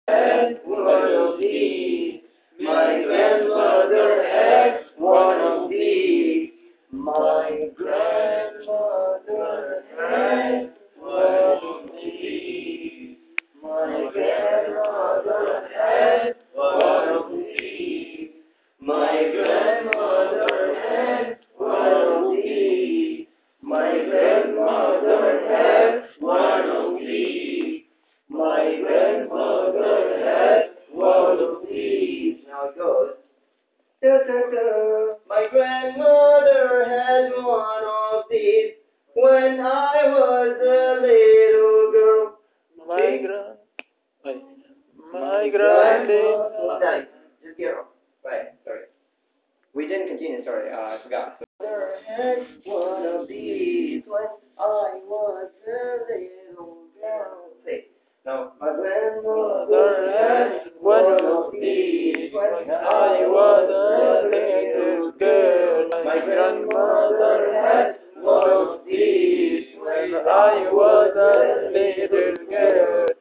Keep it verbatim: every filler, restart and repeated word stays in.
Had one of these. My grandmother had one of these. My grandmother had one of these. My grandmother had one of these. My grandmother had one of these. My grandmother had one of these. My grandmother had one of these. Now it goes. Da, da, da. My grandmother had one of these when I was a little girl. My grand, ay, my granddad. Grandma, nice. Just get off. Right. Sorry. We didn't continue. Sorry. Uh, I forgot. Mother had one of these when I was a little girl. Say. Now, my grandmother had one of these when I was a little girl. My My grandmother grandmother had had one of these when when I I was was a a little little girl. girl.